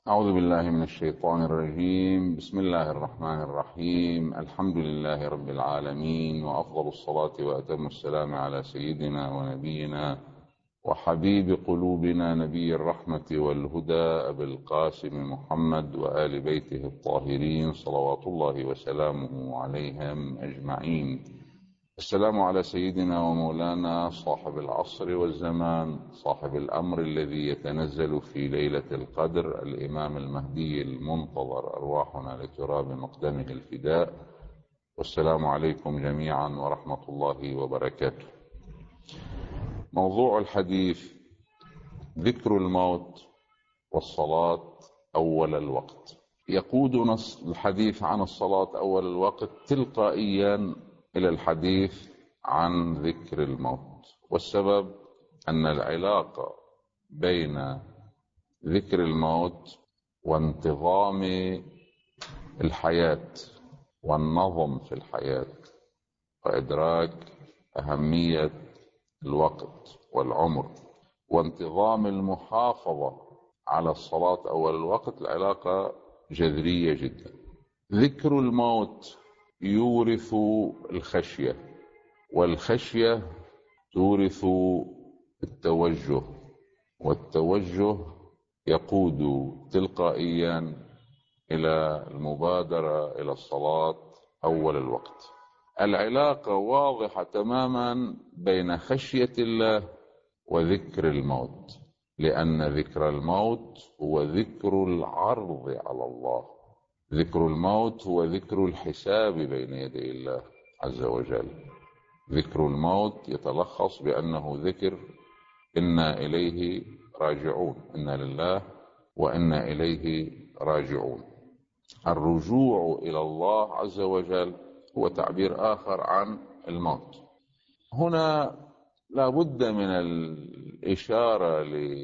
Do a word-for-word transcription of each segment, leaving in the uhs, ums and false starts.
أعوذ بالله من الشيطان الرجيم. بسم الله الرحمن الرحيم. الحمد لله رب العالمين، وأفضل الصلاة وأتم السلام على سيدنا ونبينا وحبيب قلوبنا نبي الرحمة والهدى أبي القاسم محمد وآل بيته الطاهرين صلوات الله وسلامه عليهم أجمعين. السلام على سيدنا ومولانا صاحب العصر والزمان، صاحب الأمر الذي يتنزل في ليلة القدر، الإمام المهدي المنتظر، أرواحنا لتراب مقدمه الفداء. والسلام عليكم جميعا ورحمة الله وبركاته. موضوع الحديث ذكر الموت والصلاة أول الوقت. يقودنا الحديث عن الصلاة أول الوقت تلقائيا إلى الحديث عن ذكر الموت، والسبب أن العلاقة بين ذكر الموت وانتظام الحياة والنظم في الحياة وإدراك أهمية الوقت والعمر وانتظام المحافظة على الصلاة أول الوقت، العلاقة جذرية جدا. ذكر الموت يورث الخشية، والخشية تورث التوجه، والتوجه يقود تلقائيا إلى المبادرة إلى الصلاة أول الوقت. العلاقة واضحة تماما بين خشية الله وذكر الموت، لأن ذكر الموت هو ذكر العرض على الله. ذكر الموت هو ذكر الحساب بين يدي الله عز وجل. ذكر الموت يتلخص بأنه ذكر إنا إليه راجعون، إنا لله وإنا إليه راجعون. الرجوع إلى الله عز وجل هو تعبير آخر عن الموت. هنا لا بد من الإشارة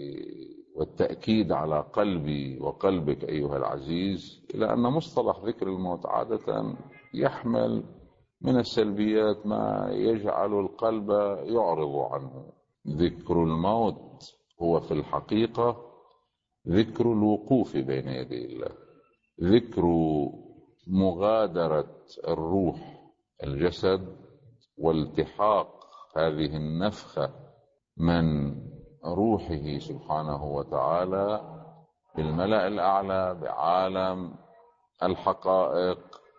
والتأكيد على قلبي وقلبك أيها العزيز إلى أن مصطلح ذكر الموت عادة يحمل من السلبيات ما يجعل القلب يعرض عنه. ذكر الموت هو في الحقيقة ذكر الوقوف بين يدي الله، ذكر مغادرة الروح الجسد والتحاق هذه النفخة من روحه سبحانه وتعالى بالملأ الأعلى بعالم الحقائق،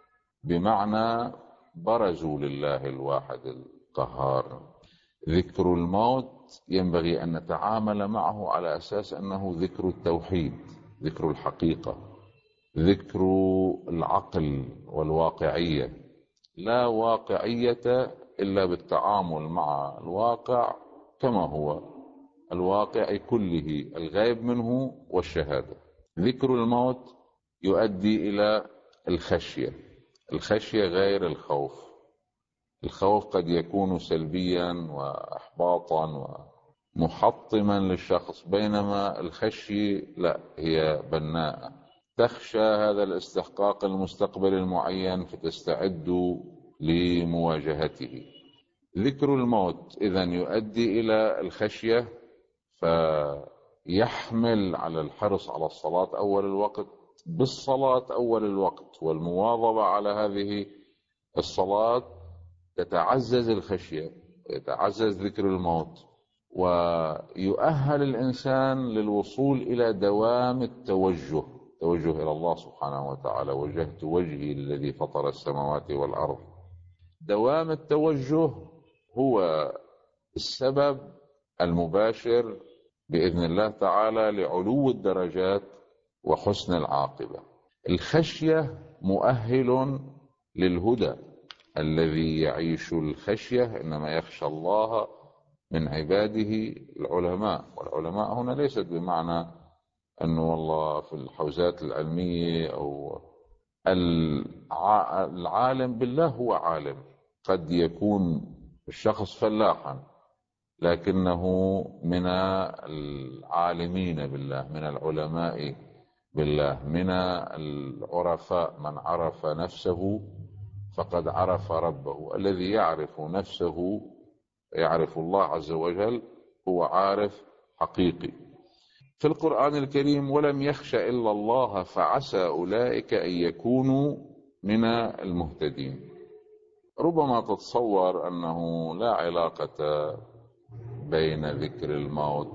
بمعنى برزوا لله الواحد القهار. ذكر الموت ينبغي أن نتعامل معه على أساس أنه ذكر التوحيد، ذكر الحقيقة، ذكر العقل والواقعية. لا واقعية إلا بالتعامل مع الواقع كما هو، الواقع كله، الغيب منه والشهادة. ذكر الموت يؤدي إلى الخشية. الخشية غير الخوف. الخوف قد يكون سلبيا وإحباطا ومحطما للشخص، بينما الخشية لا، هي بناءة، تخشى هذا الاستحقاق المستقبل المعين فتستعد لمواجهته. ذكر الموت إذن يؤدي إلى الخشية، فيحمل على الحرص على الصلاة أول الوقت. بالصلاة أول الوقت والمواظبة على هذه الصلاة تتعزز الخشية، يتعزز ذكر الموت، ويؤهل الإنسان للوصول إلى دوام التوجه، توجه إلى الله سبحانه وتعالى. وجهت وجهي الذي فطر السماوات والأرض. دوام التوجه هو السبب المباشر بإذن الله تعالى لعلو الدرجات وحسن العاقبة. الخشية مؤهل للهدى. الذي يعيش الخشية إنما يخشى الله من عباده العلماء. والعلماء هنا ليست بمعنى أنه والله في الحوزات العلمية أو العالم بالله هو عالم. قد يكون الشخص فلاحا لكنه من العالمين بالله، من العلماء بالله، من العرفاء. من عرف نفسه فقد عرف ربه. الذي يعرف نفسه يعرف الله عز وجل هو عارف حقيقي. في القرآن الكريم: ولم يخش إلا الله فعسى أولئك أن يكونوا من المهتدين. ربما تتصور أنه لا علاقة بين ذكر الموت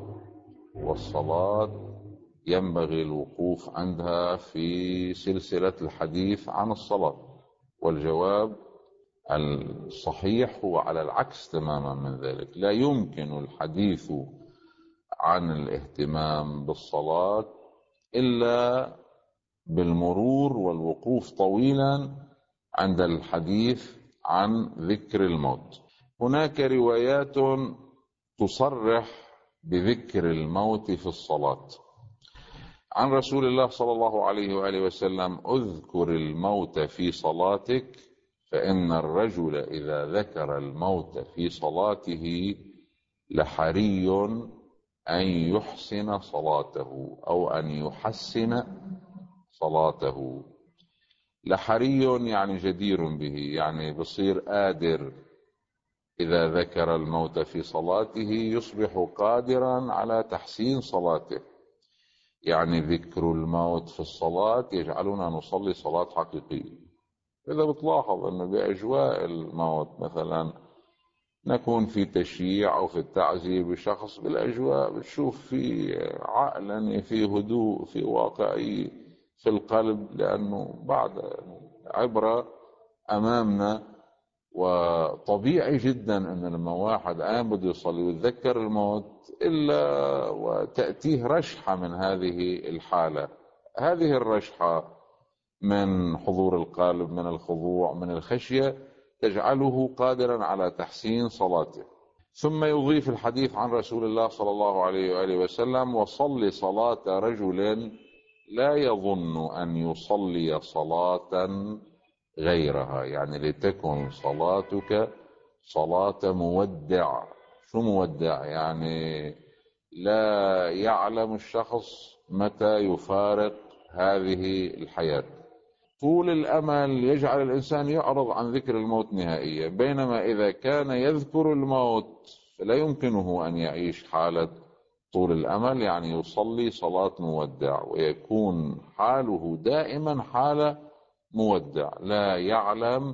والصلاة ينبغي الوقوف عندها في سلسلة الحديث عن الصلاة، والجواب الصحيح هو على العكس تماما من ذلك. لا يمكن الحديث عن الاهتمام بالصلاة إلا بالمرور والوقوف طويلا عند الحديث عن ذكر الموت. هناك روايات تصرح بذكر الموت في الصلاة عن رسول الله صلى الله عليه وآله وسلم: اذكر الموت في صلاتك فإن الرجل إذا ذكر الموت في صلاته لحري أن يحسن صلاته أو أن يحسن صلاته. لحري يعني جدير به، يعني بصير قادر إذا ذكر الموت في صلاته يصبح قادرا على تحسين صلاته. يعني ذكر الموت في الصلاة يجعلنا نصلي صلاة حقيقية. إذا بتلاحظ أنه بأجواء الموت مثلا نكون في تشييع أو في التعزية بشخص، بالأجواء بتشوف في عقلانية، في هدوء، في واقعية في القلب، لأنه بعد عبرة أمامنا. وطبيعي جدا أن لما واحد قام بده يصلي ويتذكر الموت إلا وتأتيه رشحة من هذه الحالة. هذه الرشحة من حضور القلب، من الخضوع، من الخشية، تجعله قادرا على تحسين صلاته. ثم يضيف الحديث عن رسول الله صلى الله عليه وآله وسلم: وصل صلاة رجل لا يظن أن يصلي صلاة غيرها. يعني لتكن صلاتك صلاة مودع. شو مودع؟ يعني لا يعلم الشخص متى يفارق هذه الحياة. طول الأمل يجعل الإنسان يعرض عن ذكر الموت نهائيا، بينما إذا كان يذكر الموت فلا يمكنه أن يعيش حالة طول الأمل، يعني يصلي صلاة مودع ويكون حاله دائما حالة مودع، لا يعلم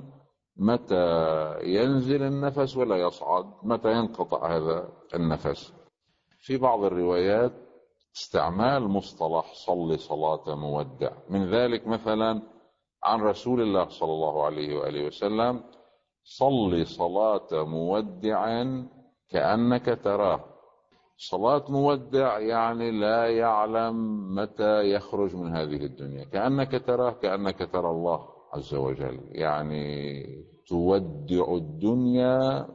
متى ينزل النفس ولا يصعد، متى ينقطع هذا النفس. في بعض الروايات استعمال مصطلح صلي صلاة مودع، من ذلك مثلا عن رسول الله صلى الله عليه وآله وسلم: صلي صلاة مودع كأنك تراه. صلاة مودع يعني لا يعلم متى يخرج من هذه الدنيا، كأنك تراه، كأنك ترى الله عز وجل. يعني تودع الدنيا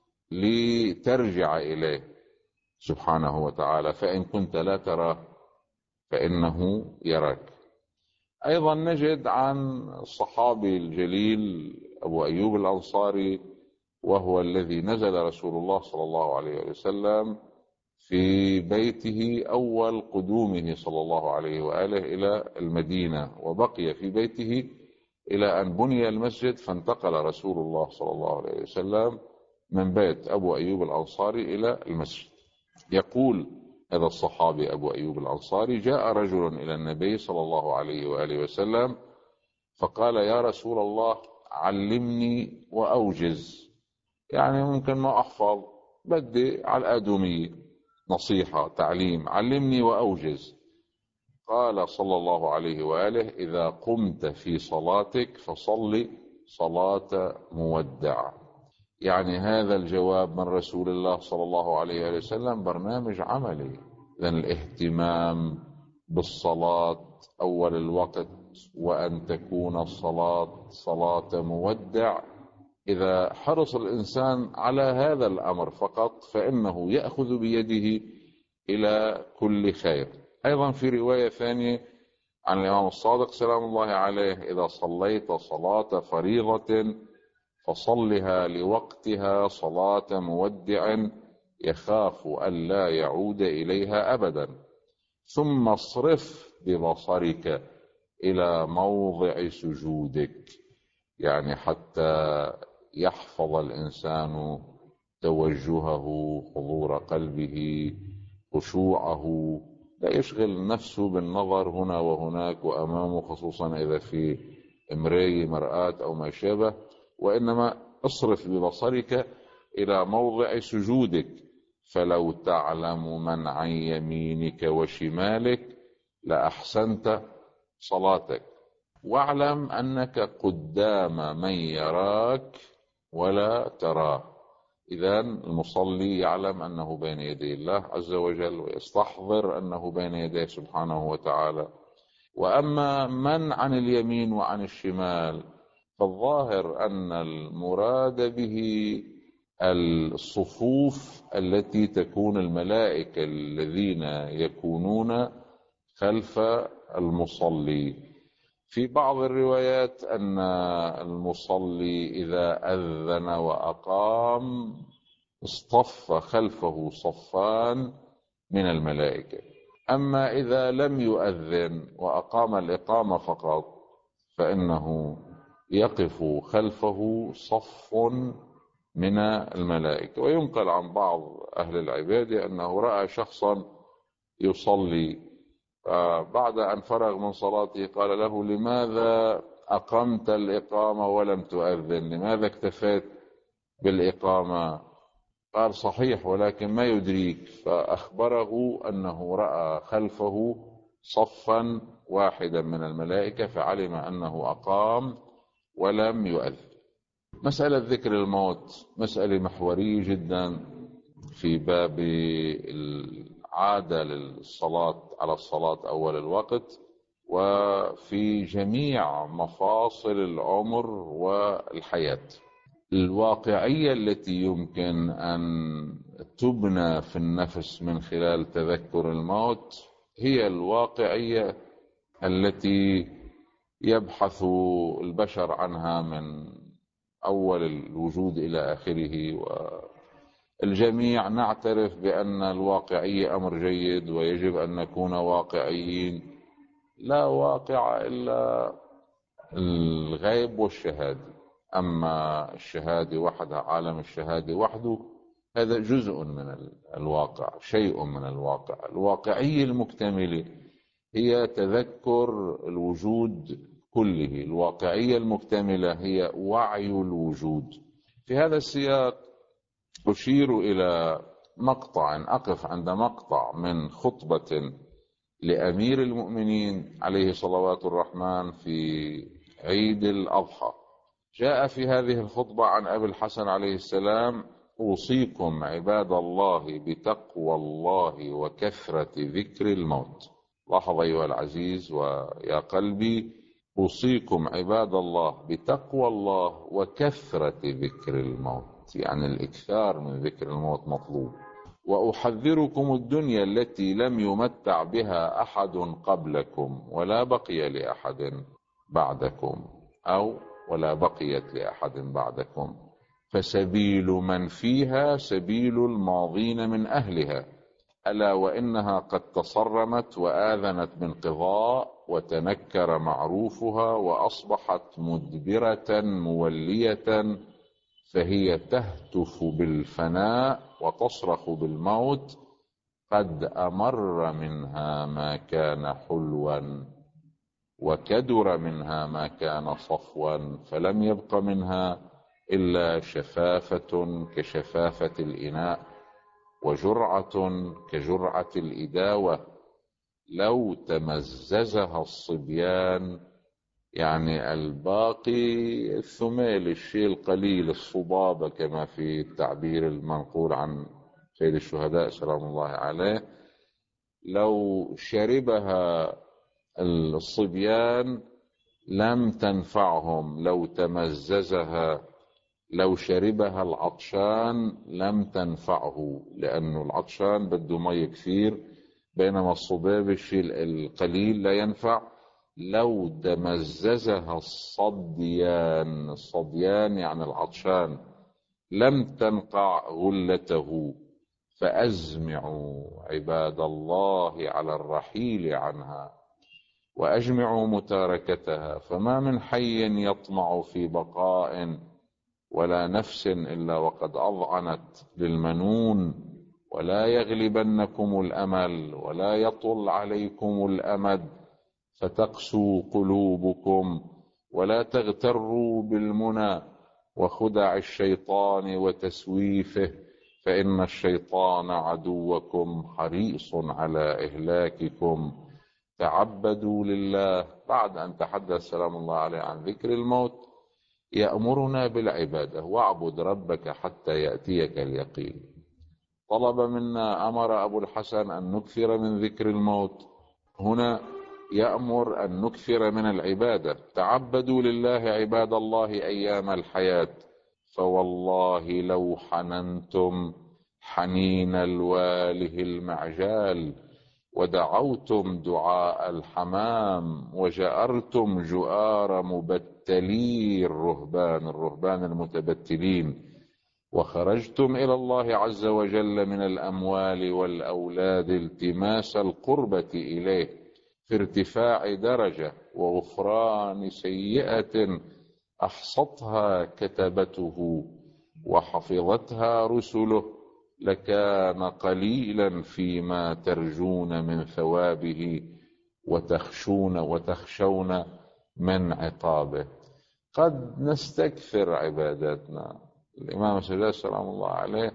لترجع إليه سبحانه وتعالى، فإن كنت لا تراه فإنه يراك. أيضا نجد عن الصحابي الجليل أبو أيوب الأنصاري، وهو الذي نزل رسول الله صلى الله عليه وسلم في بيته أول قدومه صلى الله عليه وآله إلى المدينة، وبقي في بيته إلى أن بني المسجد، فانتقل رسول الله صلى الله عليه وسلم من بيت أبو أيوب الأنصاري إلى المسجد. يقول هذا الصحابي أبو أيوب الأنصاري: جاء رجل إلى النبي صلى الله عليه وآله وسلم فقال: يا رسول الله علمني وأوجز. يعني ممكن ما أحفظ، بدي على الآدمية نصيحة تعليم، علمني وأوجز. قال صلى الله عليه وآله: إذا قمت في صلاتك فصل صلاة مودع. يعني هذا الجواب من رسول الله صلى الله عليه وآله وسلم برنامج عملي. لأن الاهتمام بالصلاة أول الوقت، وأن تكون الصلاة صلاة مودع، إذا حرص الإنسان على هذا الأمر فقط فإنه يأخذ بيده إلى كل خير. أيضا في رواية ثانية عن الإمام الصادق سلام الله عليه: إذا صليت صلاة فريضة فصلها لوقتها صلاة مودع يخاف أن لا يعود إليها أبدا، ثم اصرف ببصرك إلى موضع سجودك. يعني حتى يحفظ الإنسان توجهه، حضور قلبه، خشوعه لا يشغل نفسه بالنظر هنا وهناك وأمامه، خصوصا إذا في مراية مرآة أو ما شابه، وإنما اصرف ببصرك إلى موضع سجودك، فلو تعلم من عن يمينك وشمالك لأحسنت صلاتك، واعلم أنك قدام من يراك ولا تراه. إذن المصلي يعلم أنه بين يدي الله عز وجل، ويستحضر أنه بين يديه سبحانه وتعالى. وأما من عن اليمين وعن الشمال فالظاهر أن المراد به الصفوف التي تكون الملائكة الذين يكونون خلف المصلي. في بعض الروايات أن المصلي إذا أذن وأقام اصطف خلفه صفان من الملائكة، أما إذا لم يؤذن وأقام الإقامة فقط فإنه يقف خلفه صف من الملائكة. وينقل عن بعض أهل العبادة أنه رأى شخصا يصلي، بعد أن فرغ من صلاته قال له: لماذا أقمت الإقامة ولم تؤذن؟ لماذا اكتفيت بالإقامة؟ قال: صحيح، ولكن ما يدريك. فأخبره أنه رأى خلفه صفا واحدا من الملائكة فعلم أنه أقام ولم يؤذن. مسألة ذكر الموت مسألة محورية جدا في باب العادة للصلاة على الصلاة أول الوقت، وفي جميع مفاصل العمر والحياة. الواقعية التي يمكن أن تبنى في النفس من خلال تذكر الموت هي الواقعية التي يبحث البشر عنها من أول الوجود إلى آخره، والجميع نعترف بأن الواقعية أمر جيد ويجب أن نكون واقعيين. لا واقع إلا الغيب والشهادة، أما الشهادة وحدها، عالم الشهادة وحده، هذا جزء من الواقع، شيء من الواقع. الواقعية المكتملة هي تذكر الوجود كله، الواقعية المكتملة هي وعي الوجود. في هذا السياق أشير إلى مقطع، أقف عند مقطع من خطبة لأمير المؤمنين عليه صلوات الرحمن في عيد الأضحى. جاء في هذه الخطبة عن أبي الحسن عليه السلام: أوصيكم عباد الله بتقوى الله وكثرة ذكر الموت. لاحظ أيها العزيز ويا قلبي، أوصيكم عباد الله بتقوى الله وكثرة ذكر الموت، يعني الإكثار من ذكر الموت مطلوب. وأحذركم الدنيا التي لم يمتع بها أحد قبلكم ولا بقي لأحد بعدكم، أو ولا بقيت لأحد بعدكم، فسبيل من فيها سبيل الماضين من أهلها، ألا وإنها قد تصرمت وآذنت بانقضاء وتنكر معروفها وأصبحت مدبرة مولية، فهي تهتف بالفناء وتصرخ بالموت، قد أمر منها ما كان حلوا وكدر منها ما كان صفوا، فلم يبق منها إلا شفافة كشفافة الإناء وجرعة كجرعة الإداوة، لو تمززها الصبيان، يعني الباقي الثميل، الشيء القليل، الصبابة كما في التعبير المنقول عن سيد الشهداء سلام الله عليه، لو شربها الصبيان لم تنفعهم، لو تمززها، لو شربها العطشان لم تنفعه، لأنه العطشان بده مي كثير، بينما الصباب الشيء القليل لا ينفع. لو تمززها الصديان، الصديان يعني العطشان، لم تنقع غلته، فأزمعوا عباد الله على الرحيل عنها وأجمعوا متاركتها، فما من حي يطمع في بقاء ولا نفس إلا وقد أضعنت للمنون ولا يغلبنكم الأمل ولا يطل عليكم الأمد فتقسو قلوبكم، ولا تغتروا بالمنى وخدع الشيطان وتسويفه، فإن الشيطان عدوكم حريص على إهلاككم. تعبدوا لله. بعد أن تحدث سلام الله عليه عن ذكر الموت يأمرنا بالعبادة: واعبد ربك حتى يأتيك اليقين. طلب منا، أمر أبو الحسن أن نكثر من ذكر الموت. هنا يأمر أن نكثر من العبادة. تعبدوا لله عباد الله أيام الحياة، فوالله لو حننتم حنين الواله المعجال، ودعوتم دعاء الحمام، وجأرتم جؤار مبتلي الرهبان الرهبان المتبتلين، وخرجتم إلى الله عز وجل من الأموال والأولاد التماس القربة إليه في ارتفاع درجة وغفران سيئة أحصتها كتبته وحفظتها رسله، لكان قليلا فيما ترجون من ثوابه وتخشون وتخشون من عقابه. قد نستكثر عباداتنا. الإمام السجاد سلام الله عليه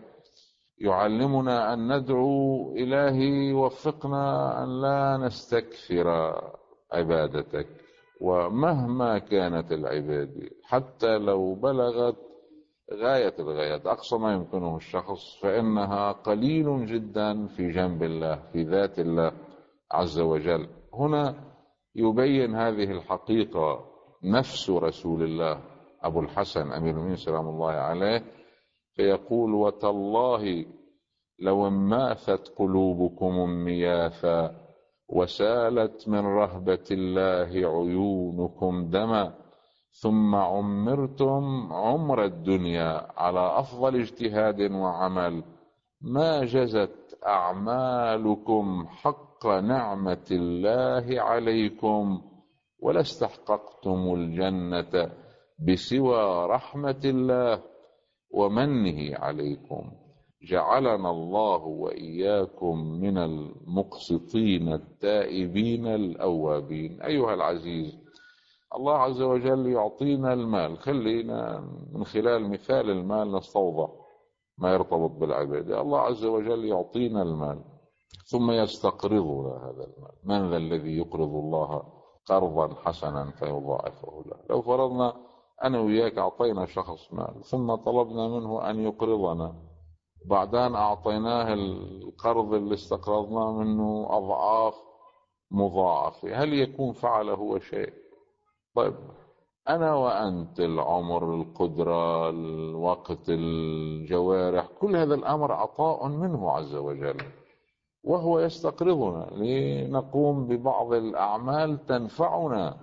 يعلمنا أن ندعو: إلهي وفقنا أن لا نستكثر عبادتك، ومهما كانت العبادة، حتى لو بلغت غاية الغايات، أقصى ما يمكنه الشخص، فإنها قليل جدا في جنب الله، في ذات الله عز وجل. هنا يبين هذه الحقيقة نفس رسول الله أبو الحسن أمير المؤمنين سلام الله عليه، فيقول: وتالله لو انماثت قلوبكم انمياثا، وسالت من رهبة الله عيونكم دما، ثم عمرتم عمر الدنيا على أفضل اجتهاد وعمل، ما جزت أعمالكم حق نعمة الله عليكم، ولا استحققتم الجنة بسوى رحمة الله ومنه عليكم. جعلنا الله وإياكم من المقسطين التائبين الأوابين. أيها العزيز، الله عز وجل يعطينا المال. خلينا من خلال مثال المال نستوضح ما يرتبط بالعبادة. الله عز وجل يعطينا المال ثم يستقرضنا هذا المال. من ذا الذي يقرض الله قرضا حسنا فيضاعفه له؟ لو فرضنا أنا وياك أعطينا شخص مال ثم طلبنا منه أن يقرضنا، بعدين أعطيناه القرض اللي استقرضناه منه أضعاف مضاعفة، هل يكون فعل هو شيء؟ طيب، أنا وأنت، العمر، القدرة، الوقت، الجوارح، كل هذا الأمر عطاء منه عز وجل، وهو يستقرضنا لنقوم ببعض الأعمال تنفعنا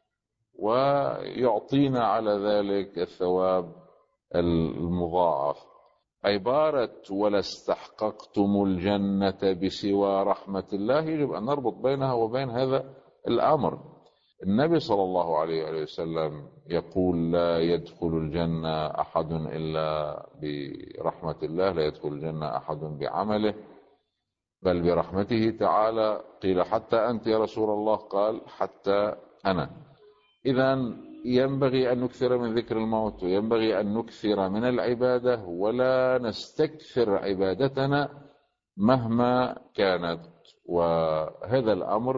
ويعطينا على ذلك الثواب المضاعف. عبارة ولا استحققتم الجنة بسوى رحمة الله يجب أن نربط بينها وبين هذا الأمر. النبي صلى الله عليه وسلم يقول: لا يدخل الجنة أحد إلا برحمة الله، لا يدخل الجنة أحد بعمله بل برحمته تعالى. قيل: حتى أنت يا رسول الله؟ قال: حتى أنا. إذن ينبغي أن نكثر من ذكر الموت، وينبغي أن نكثر من العبادة، ولا نستكثر عبادتنا مهما كانت. وهذا الأمر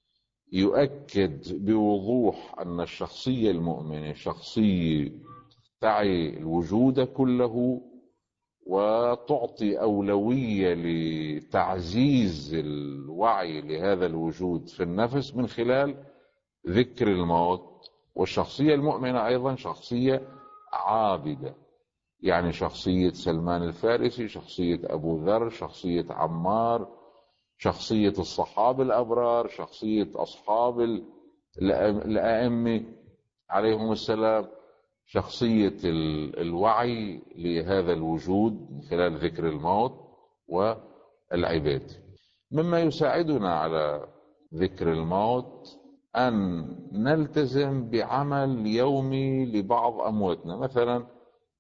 يؤكد بوضوح أن الشخصية المؤمنة شخصية تعي الوجود كله وتعطي أولوية لتعزيز الوعي لهذا الوجود في النفس من خلال ذكر الموت. والشخصية المؤمنة أيضا شخصية عابدة، يعني شخصية سلمان الفارسي، شخصية أبو ذر، شخصية عمار، شخصية الصحابة الأبرار، شخصية أصحاب الأئمة عليهم السلام، شخصية الوعي لهذا الوجود من خلال ذكر الموت والعبادة. مما يساعدنا على ذكر الموت أن نلتزم بعمل يومي لبعض أمواتنا. مثلا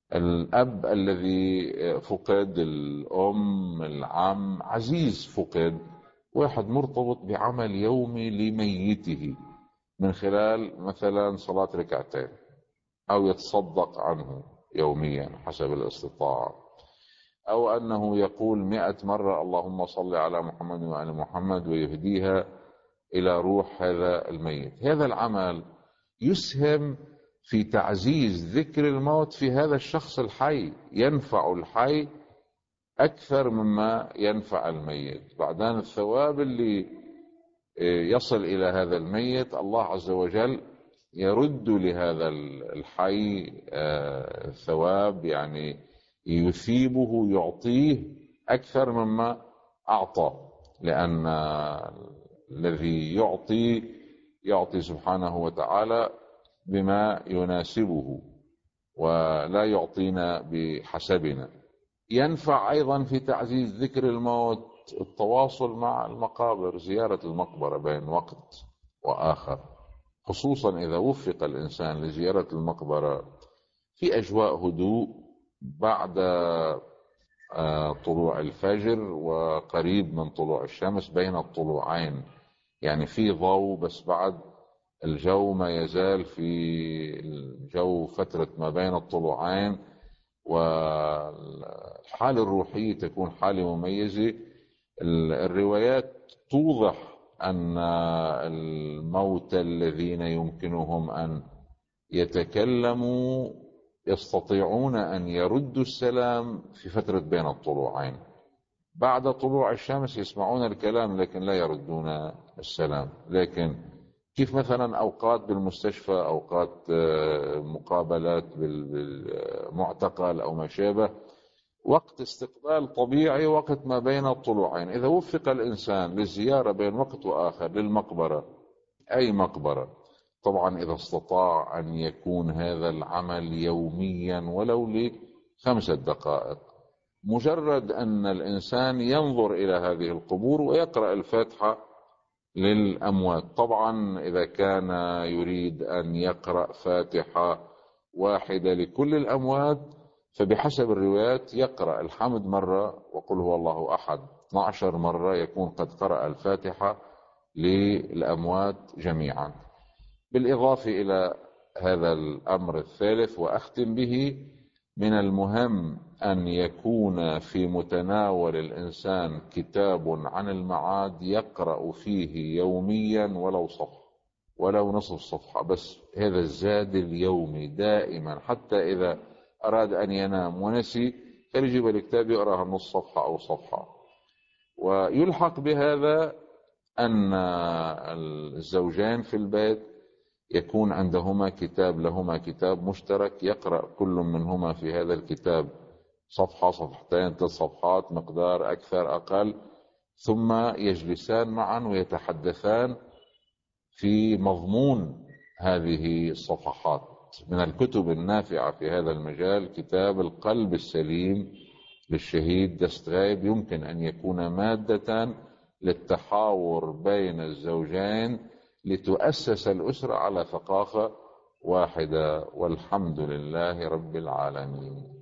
الأب الذي فقد، الأم، العم، عزيز فقد، واحد مرتبط بعمل يومي لميته من خلال مثلا صلاة ركعتين، أو يتصدق عنه يوميا حسب الاستطاعة، أو أنه يقول مئة مرة اللهم صل على محمد وعلى محمد ويهديها إلى روح هذا الميت. هذا العمل يسهم في تعزيز ذكر الموت في هذا الشخص الحي، ينفع الحي أكثر مما ينفع الميت. بعدين الثواب اللي يصل إلى هذا الميت الله عز وجل يرد لهذا الحي ثواب، يعني يثيبه، يعطيه أكثر مما أعطى، لأن الذي يعطي يعطي سبحانه وتعالى بما يناسبه، ولا يعطينا بحسبنا. ينفع أيضا في تعزيز ذكر الموت التواصل مع المقابر، زيارة المقبرة بين وقت وآخر، خصوصا إذا وفق الإنسان لزيارة المقبرة في أجواء هدوء بعد طلوع الفجر وقريب من طلوع الشمس، بين الطلوعين، يعني في ضوء بس بعد الجو ما يزال في الجو فترة ما بين الطلوعين، والحالة الروحية تكون حالة مميزة. الروايات توضح أن الموتى الذين يمكنهم أن يتكلموا يستطيعون أن يردوا السلام في فترة بين الطلوعين. بعد طلوع الشمس يسمعون الكلام لكن لا يردون السلام. لكن كيف مثلا أوقات بالمستشفى، أوقات مقابلات بالمعتقل أو ما شابه، وقت استقبال طبيعي وقت ما بين الطلوعين. إذا وفق الإنسان للزيارة بين وقت وآخر للمقبرة، أي مقبرة طبعا، إذا استطاع أن يكون هذا العمل يوميا ولو لخمسة دقائق، مجرد أن الإنسان ينظر إلى هذه القبور ويقرأ الفاتحة للأموات. طبعا إذا كان يريد أن يقرأ فاتحة واحدة لكل الأموات فبحسب الروايات يقرأ الحمد مرة وقل هو الله أحد اثنتي عشرة مرة، يكون قد قرأ الفاتحة للأموات جميعا. بالإضافة إلى هذا الأمر الثالث وأختم به، من المهم أن يكون في متناول الإنسان كتاب عن المعاد يقرأ فيه يوميا ولو صفحة ولو نصف صفحة بس، هذا الزاد اليومي دائما، حتى إذا أراد أن ينام ونسي فليجيب الكتاب يقرأها نصف صفحة أو صفحة. ويلحق بهذا أن الزوجين في البيت يكون عندهما كتاب، لهما كتاب مشترك، يقرأ كل منهما في هذا الكتاب صفحة، صفحتين، ثلاث صفحات، مقدار أكثر أقل، ثم يجلسان معا ويتحدثان في مضمون هذه الصفحات. من الكتب النافعة في هذا المجال كتاب القلب السليم للشهيد دستغايب، يمكن أن يكون مادة للتحاور بين الزوجين لتؤسس الأسرة على ثقافة واحدة، والحمد لله رب العالمين.